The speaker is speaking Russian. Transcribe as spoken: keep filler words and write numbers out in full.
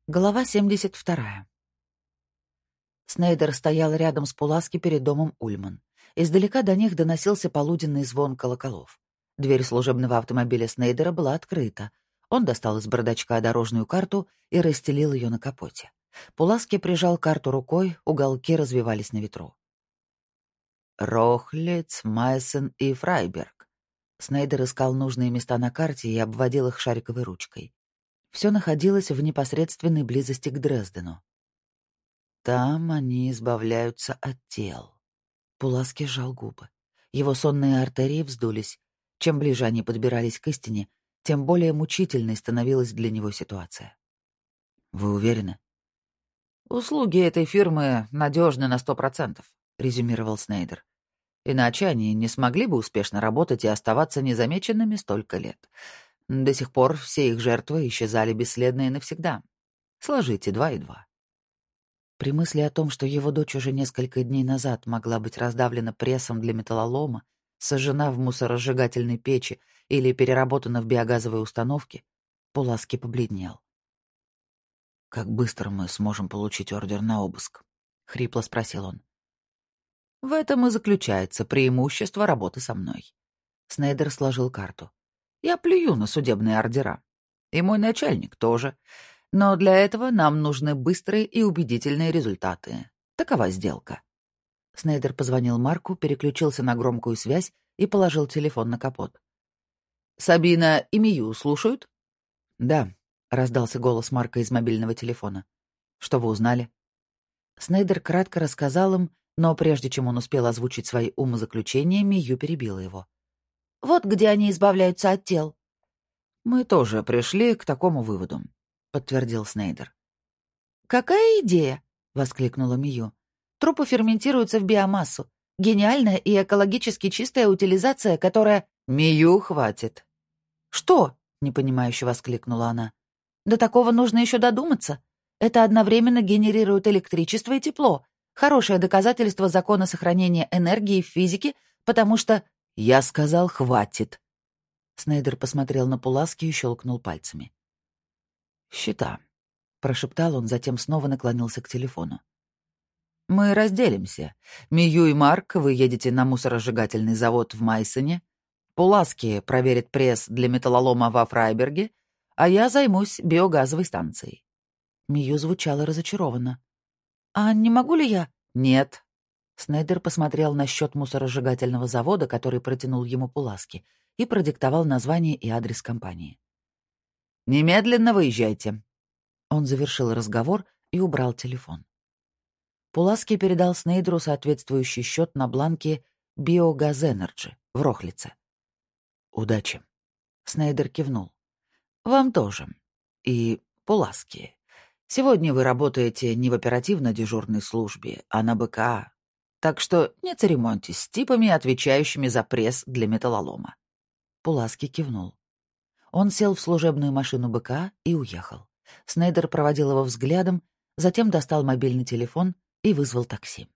Глава семьдесят вторая. Снейдер стоял рядом с Пуласки перед домом Ульман. Издалека до них доносился полуденный звон колоколов. Дверь служебного автомобиля Снейдера была открыта. Он достал из бардачка дорожную карту и расстелил ее на капоте. Пуласки прижал карту рукой, уголки развивались на ветру. Рохлиц, Майсен и Фрайберг. Снейдер искал нужные места на карте и обводил их шариковой ручкой. Все находилось в непосредственной близости к Дрездену. Там они избавляются от тел. Пуласки сжал губы. Его сонные артерии вздулись. Чем ближе они подбирались к истине, тем более мучительной становилась для него ситуация. «Вы уверены?» «Услуги этой фирмы надежны на сто процентов», — резюмировал Снейдер. «Иначе они не смогли бы успешно работать и оставаться незамеченными столько лет. До сих пор все их жертвы исчезали бесследно и навсегда. Сложите два и два». При мысли о том, что его дочь уже несколько дней назад могла быть раздавлена прессом для металлолома, сожжена в мусоросжигательной печи или переработана в биогазовой установке, Пуласки побледнел. «Как быстро мы сможем получить ордер на обыск?» — хрипло спросил он. «В этом и заключается преимущество работы со мной». Снейдер сложил карту. «Я плюю на судебные ордера. И мой начальник тоже. Но для этого нам нужны быстрые и убедительные результаты. Такова сделка». Снейдер позвонил Марку, переключился на громкую связь и положил телефон на капот. «Сабина и Мию слушают?» «Да», — раздался голос Марка из мобильного телефона. «Что вы узнали?» Снейдер кратко рассказал им, но прежде чем он успел озвучить свои умозаключения, Мию перебила его. «Вот где они избавляются от тел». «Мы тоже пришли к такому выводу», — подтвердил Снейдер. «Какая идея?» — воскликнула Мию. «Трупы ферментируются в биомассу. Гениальная и экологически чистая утилизация, которая...» «Мию, хватит». «Что?» — непонимающе воскликнула она. «До такого нужно еще додуматься. Это одновременно генерирует электричество и тепло. Хорошее доказательство закона сохранения энергии в физике, потому что...» «Я сказал, хватит». Снейдер посмотрел на Пуласки и щелкнул пальцами. «Счета», — прошептал он, затем снова наклонился к телефону. «Мы разделимся. Мию и Марк, вы едете на мусоросжигательный завод в Майсоне. Пуласки проверит пресс для металлолома во Фрайберге, а я займусь биогазовой станцией». Мию звучала разочарованно. «А не могу ли я?» «Нет». Снейдер посмотрел на счет мусоросжигательного завода, который протянул ему Пуласки, и продиктовал название и адрес компании. «Немедленно выезжайте». Он завершил разговор и убрал телефон. Пуласки передал Снейдеру соответствующий счет на бланке «Биогазэнерджи» в Рохлице. «Удачи». Снейдер кивнул. «Вам тоже. И, Пуласки, сегодня вы работаете не в оперативно-дежурной службе, а на БКА. Так что не церемоньтесь с типами, отвечающими за пресс для металлолома». Пуласки кивнул. Он сел в служебную машину БКА и уехал. Снейдер проводил его взглядом, затем достал мобильный телефон и вызвал такси.